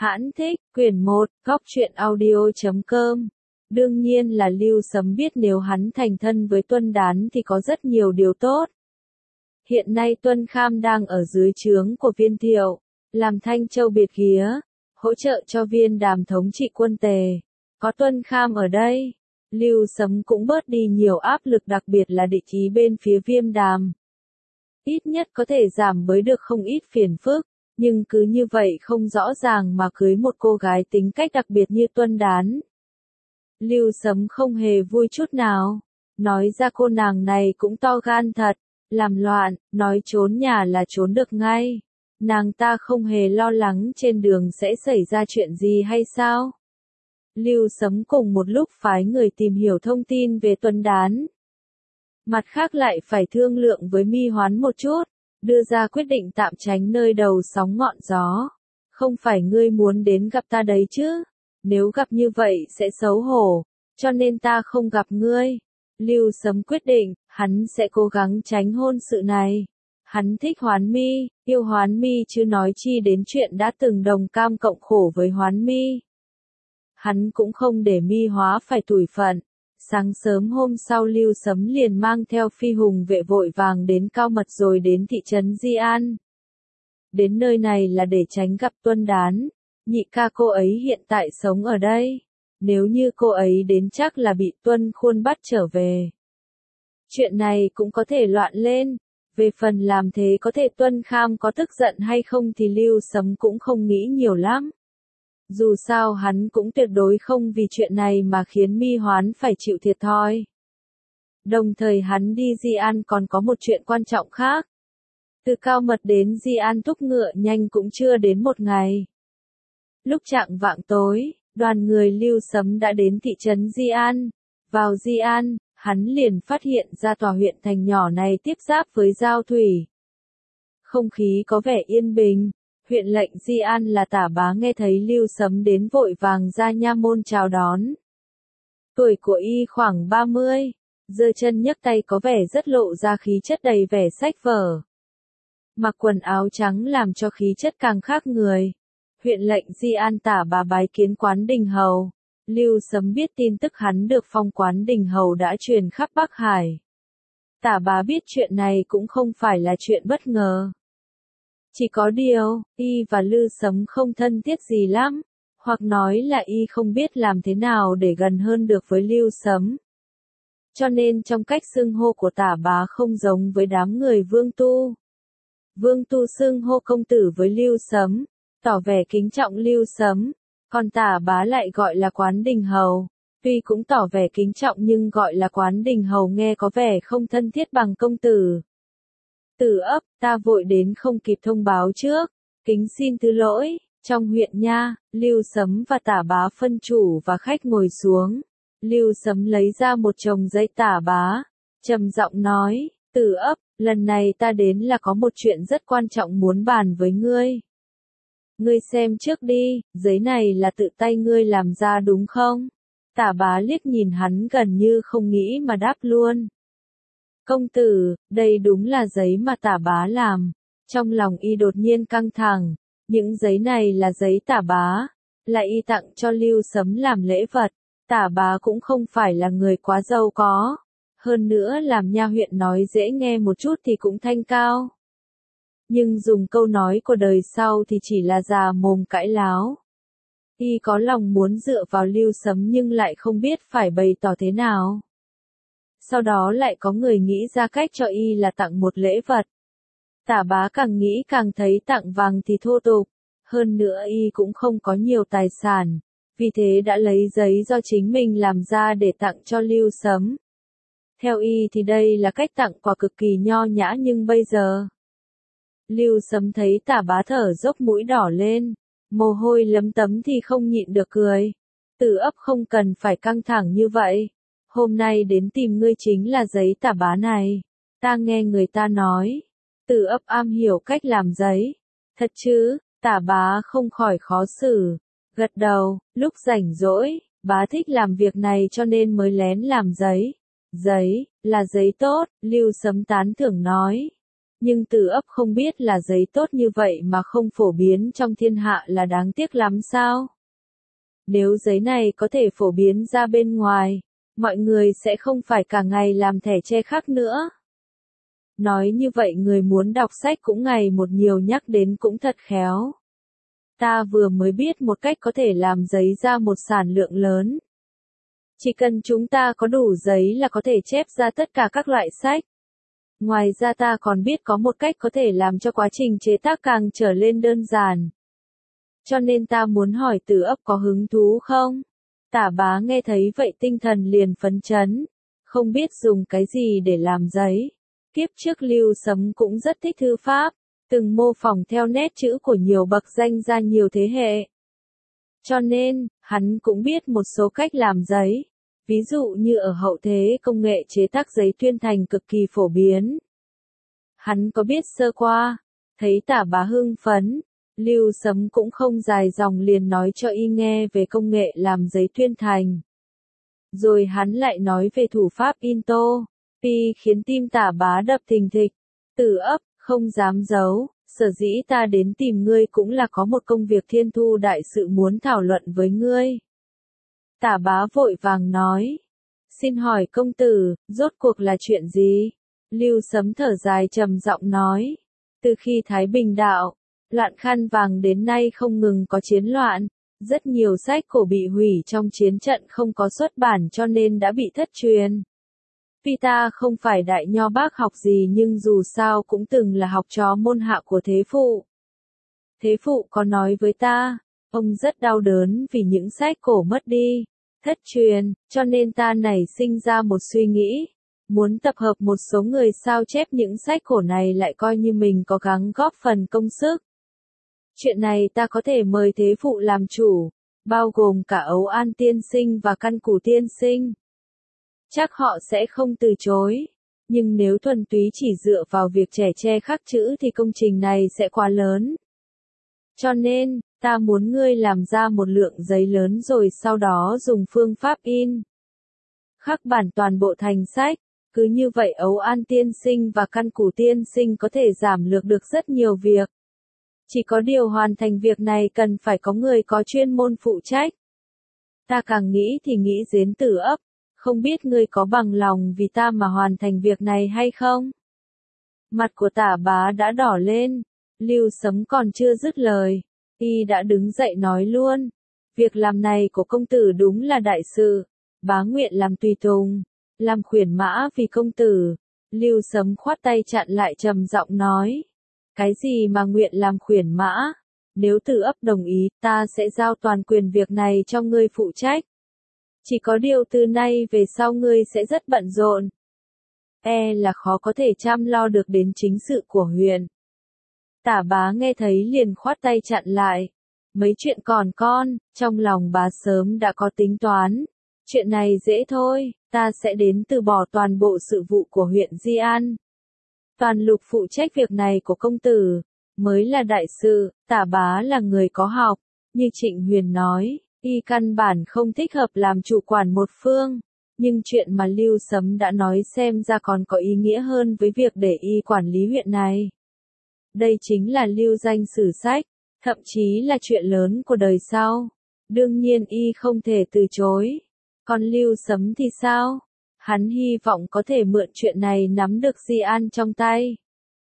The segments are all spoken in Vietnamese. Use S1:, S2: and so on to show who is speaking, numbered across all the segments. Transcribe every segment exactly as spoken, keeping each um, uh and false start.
S1: Hãn thích, quyển một, góc truyện audio chấm com. Đương nhiên là Lưu Sấm biết nếu hắn thành thân với Tuân Đán thì có rất nhiều điều tốt. Hiện nay Tuân Kham đang ở dưới trướng của Viên Thiệu, làm Thanh Châu biệt ghía, hỗ trợ cho Viên Đàm thống trị quân Tề. Có Tuân Kham ở đây, Lưu Sấm cũng bớt đi nhiều áp lực, đặc biệt là địch ý bên phía Viêm Đàm. Ít nhất có thể giảm bớt được không ít phiền phức. Nhưng cứ như vậy không rõ ràng mà cưới một cô gái tính cách đặc biệt như Tuân Đán. Lưu Sấm không hề vui chút nào. Nói ra cô nàng này cũng to gan thật. Làm loạn, nói trốn nhà là trốn được ngay. Nàng ta không hề lo lắng trên đường sẽ xảy ra chuyện gì hay sao? Lưu Sấm cùng một lúc phái người tìm hiểu thông tin về Tuân Đán. Mặt khác lại phải thương lượng với Mi Hoán một chút. Đưa ra quyết định tạm tránh nơi đầu sóng ngọn gió. Không phải ngươi muốn đến gặp ta đấy chứ? Nếu gặp như vậy sẽ xấu hổ, cho nên ta không gặp ngươi. Lưu Sấm quyết định, hắn sẽ cố gắng tránh hôn sự này. Hắn thích Hoán Mi, yêu Hoán Mi chứ nói chi đến chuyện đã từng đồng cam cộng khổ với Hoán Mi. Hắn cũng không để Mi Hóa phải tủi phận. Sáng sớm hôm sau Lưu Sấm liền mang theo phi hùng vệ vội vàng đến Cao Mật rồi đến thị trấn Di An. Đến nơi này là để tránh gặp Tuân Đán. Nhị ca cô ấy hiện tại sống ở đây. Nếu như cô ấy đến chắc là bị Tuân Khuôn bắt trở về. Chuyện này cũng có thể loạn lên. Về phần làm thế có thể Tuân Kham có tức giận hay không thì Lưu Sấm cũng không nghĩ nhiều lắm. Dù sao hắn cũng tuyệt đối không vì chuyện này mà khiến Mi Hoán phải chịu thiệt thòi. Đồng thời hắn đi Di An còn có một chuyện quan trọng khác. Từ Cao Mật đến Di An thúc ngựa nhanh cũng chưa đến một ngày. Lúc chạng vạng tối, đoàn người Lưu Sấm đã đến thị trấn Di An. Vào Di An, hắn liền phát hiện ra tòa huyện thành nhỏ này tiếp giáp với Giao Thủy. Không khí có vẻ yên bình. Huyện lệnh Di An là Tả Bá nghe thấy Lưu Sấm đến vội vàng ra nha môn chào đón. Tuổi của y khoảng ba mươi, giơ chân nhấc tay có vẻ rất lộ ra khí chất đầy vẻ sách vở. Mặc quần áo trắng làm cho khí chất càng khác người. Huyện lệnh Di An Tả Bá bái kiến Quán Đình Hầu. Lưu Sấm biết tin tức hắn được phong Quán Đình Hầu đã truyền khắp Bắc Hải. Tả Bá biết chuyện này cũng không phải là chuyện bất ngờ. Chỉ có điều, y và Lưu Sấm không thân thiết gì lắm, hoặc nói là y không biết làm thế nào để gần hơn được với Lưu Sấm. Cho nên trong cách xưng hô của Tả Bá không giống với đám người Vương Tu. Vương Tu xưng hô công tử với Lưu Sấm, tỏ vẻ kính trọng Lưu Sấm, còn Tả Bá lại gọi là Quán Đình Hầu. Tuy cũng tỏ vẻ kính trọng nhưng gọi là Quán Đình Hầu nghe có vẻ không thân thiết bằng công tử. Tử ấp, ta vội đến không kịp thông báo trước, kính xin thứ lỗi. Trong huyện nha, Lưu Sấm và Tả Bá phân chủ và khách ngồi xuống. Lưu Sấm lấy ra một chồng giấy Tả Bá, trầm giọng nói, Tử ấp, lần này ta đến là có một chuyện rất quan trọng muốn bàn với ngươi. Ngươi xem trước đi, giấy này là tự tay ngươi làm ra đúng không? Tả Bá liếc nhìn hắn gần như không nghĩ mà đáp luôn. Công tử, đây đúng là giấy mà Tả Bá làm. Trong lòng y đột nhiên căng thẳng, những giấy này là giấy Tả Bá, là y tặng cho Lưu Sấm làm lễ vật. Tả Bá cũng không phải là người quá giàu có, hơn nữa làm nha huyện nói dễ nghe một chút thì cũng thanh cao. Nhưng dùng câu nói của đời sau thì chỉ là già mồm cãi láo. Y có lòng muốn dựa vào Lưu Sấm nhưng lại không biết phải bày tỏ thế nào. Sau đó lại có người nghĩ ra cách cho y là tặng một lễ vật. Tả Bá càng nghĩ càng thấy tặng vàng thì thô tục, hơn nữa y cũng không có nhiều tài sản, vì thế đã lấy giấy do chính mình làm ra để tặng cho Lưu Sấm. Theo y thì đây là cách tặng quà cực kỳ nho nhã nhưng bây giờ. Lưu Sấm thấy Tả Bá thở dốc mũi đỏ lên, mồ hôi lấm tấm thì không nhịn được cười. Tử ấp không cần phải căng thẳng như vậy. Hôm nay đến tìm ngươi chính là giấy Tả Bá này. Ta nghe người ta nói. Tử ấp am hiểu cách làm giấy. Thật chứ, Tả Bá không khỏi khó xử. Gật đầu, lúc rảnh rỗi, bá thích làm việc này cho nên mới lén làm giấy. Giấy, là giấy tốt, Lưu Sấm tán thưởng nói. Nhưng Từ Ấp không biết là giấy tốt như vậy mà không phổ biến trong thiên hạ là đáng tiếc lắm sao? Nếu giấy này có thể phổ biến ra bên ngoài, mọi người sẽ không phải cả ngày làm thẻ che khắc nữa. Nói như vậy người muốn đọc sách cũng ngày một nhiều nhắc đến cũng thật khéo. Ta vừa mới biết một cách có thể làm giấy ra một sản lượng lớn. Chỉ cần chúng ta có đủ giấy là có thể chép ra tất cả các loại sách. Ngoài ra ta còn biết có một cách có thể làm cho quá trình chế tác càng trở lên đơn giản. Cho nên ta muốn hỏi Từ Ấp có hứng thú không? Tả Bá nghe thấy vậy tinh thần liền phấn chấn, không biết dùng cái gì để làm giấy. Kiếp trước Lưu Sấm cũng rất thích thư pháp, từng mô phỏng theo nét chữ của nhiều bậc danh gia nhiều thế hệ. Cho nên, hắn cũng biết một số cách làm giấy. Ví dụ như ở hậu thế công nghệ chế tác giấy tuyên thành cực kỳ phổ biến. Hắn có biết sơ qua, thấy Tả Bá hưng phấn, Lưu Sấm cũng không dài dòng liền nói cho y nghe về công nghệ làm giấy tuyên thành. Rồi hắn lại nói về thủ pháp in tô, pi khiến tim Tả Bá đập thình thịch. Từ Ấp, không dám giấu, sở dĩ ta đến tìm ngươi cũng là có một công việc thiên thu đại sự muốn thảo luận với ngươi. Tả Bá vội vàng nói, xin hỏi công tử, rốt cuộc là chuyện gì? Lưu Sấm thở dài trầm giọng nói, từ khi Thái Bình đạo, loạn khăn vàng đến nay không ngừng có chiến loạn, rất nhiều sách cổ bị hủy trong chiến trận không có xuất bản cho nên đã bị thất truyền. Vì ta không phải đại nho bác học gì nhưng dù sao cũng từng là học trò môn hạ của thế phụ. Thế phụ có nói với ta, ông rất đau đớn vì những sách cổ mất đi, thất truyền, cho nên ta nảy sinh ra một suy nghĩ, muốn tập hợp một số người sao chép những sách cổ này lại coi như mình có gắng góp phần công sức. Chuyện này ta có thể mời thế phụ làm chủ, bao gồm cả Ấu An tiên sinh và Căn Cù tiên sinh. Chắc họ sẽ không từ chối, nhưng nếu thuần túy chỉ dựa vào việc trẻ che khắc chữ thì công trình này sẽ quá lớn. Cho nên, ta muốn ngươi làm ra một lượng giấy lớn rồi sau đó dùng phương pháp in. Khắc bản toàn bộ thành sách, cứ như vậy Ấu An tiên sinh và Căn Cù tiên sinh có thể giảm lược được rất nhiều việc. Chỉ có điều hoàn thành việc này cần phải có người có chuyên môn phụ trách. Ta càng nghĩ thì nghĩ đến Từ Ấp, không biết ngươi có bằng lòng vì ta mà hoàn thành việc này hay không? Mặt của Tả Bá đã đỏ lên, Lưu Sấm còn chưa dứt lời, y đã đứng dậy nói luôn, việc làm này của công tử đúng là đại sự, bá nguyện làm tùy tùng, làm khuyển mã vì công tử. Lưu Sấm khoát tay chặn lại trầm giọng nói, cái gì mà nguyện làm khuyển mã? Nếu Từ Ấp đồng ý, ta sẽ giao toàn quyền việc này cho ngươi phụ trách. Chỉ có điều từ nay về sau ngươi sẽ rất bận rộn. E là khó có thể chăm lo được đến chính sự của huyện. Tả Bá nghe thấy liền khoát tay chặn lại. Mấy chuyện còn con, trong lòng bá sớm đã có tính toán. Chuyện này dễ thôi, ta sẽ đến từ bỏ toàn bộ sự vụ của huyện Di An. Toàn Lục phụ trách việc này của công tử, mới là đại sự. Tả Bá là người có học, như Trịnh Huyền nói, y căn bản không thích hợp làm chủ quản một phương, nhưng chuyện mà Lưu Sấm đã nói xem ra còn có ý nghĩa hơn với việc để y quản lý huyện này. Đây chính là lưu danh sử sách, thậm chí là chuyện lớn của đời sau. Đương nhiên y không thể từ chối. Còn Lưu Sấm thì sao? Hắn hy vọng có thể mượn chuyện này nắm được Di An trong tay.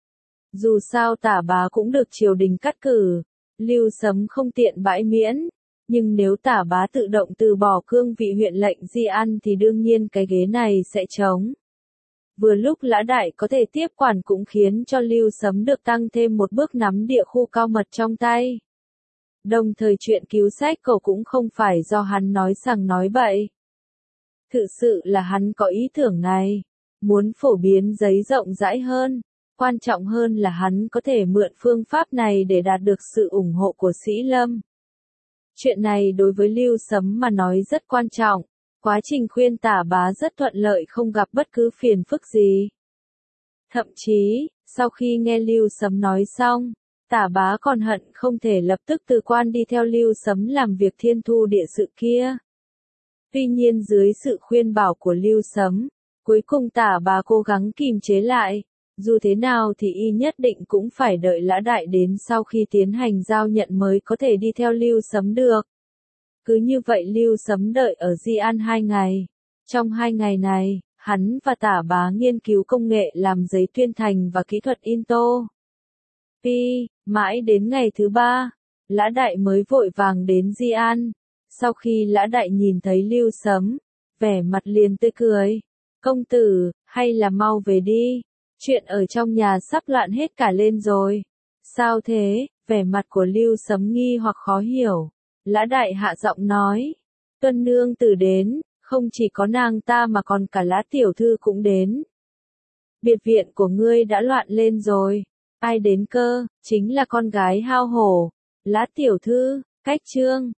S1: Dù sao Tả Bá cũng được triều đình cắt cử, Lưu Sấm không tiện bãi miễn, nhưng nếu Tả Bá tự động từ bỏ cương vị huyện lệnh Di An thì đương nhiên cái ghế này sẽ trống. Vừa lúc Lã Đại có thể tiếp quản cũng khiến cho Lưu Sấm được tăng thêm một bước nắm địa khu cao mật trong tay. Đồng thời chuyện cứu sách cổ cũng không phải do hắn nói sằng nói bậy. Thực sự là hắn có ý tưởng này, muốn phổ biến giấy rộng rãi hơn, quan trọng hơn là hắn có thể mượn phương pháp này để đạt được sự ủng hộ của Sĩ Lâm. Chuyện này đối với Lưu Sấm mà nói rất quan trọng, quá trình khuyên Tả Bá rất thuận lợi không gặp bất cứ phiền phức gì. Thậm chí, sau khi nghe Lưu Sấm nói xong, Tả Bá còn hận không thể lập tức từ quan đi theo Lưu Sấm làm việc thiên thu địa sự kia. Tuy nhiên dưới sự khuyên bảo của Lưu Sấm, cuối cùng Tả Bá cố gắng kìm chế lại, Dù thế nào thì y nhất định cũng phải đợi Lã Đại đến sau khi tiến hành giao nhận mới có thể đi theo Lưu Sấm được. Cứ như vậy Lưu Sấm đợi ở Di An hai ngày. Trong hai ngày này, hắn và Tả Bá nghiên cứu công nghệ làm giấy tuyên thành và kỹ thuật in tô. Pi, mãi đến ngày thứ ba, Lã Đại mới vội vàng đến Di An. Sau khi Lã Đại nhìn thấy Lưu Sấm, vẻ mặt liền tươi cười. Công tử, hay là mau về đi. Chuyện ở trong nhà sắp loạn hết cả lên rồi. Sao thế? Vẻ mặt của Lưu Sấm nghi hoặc khó hiểu. Lã Đại hạ giọng nói. Tuân nương tử đến, không chỉ có nàng ta mà còn cả Lã tiểu thư cũng đến. Biệt viện của ngươi đã loạn lên rồi. Ai đến cơ? Chính là con gái hao hổ. Lã tiểu thư, cách trương.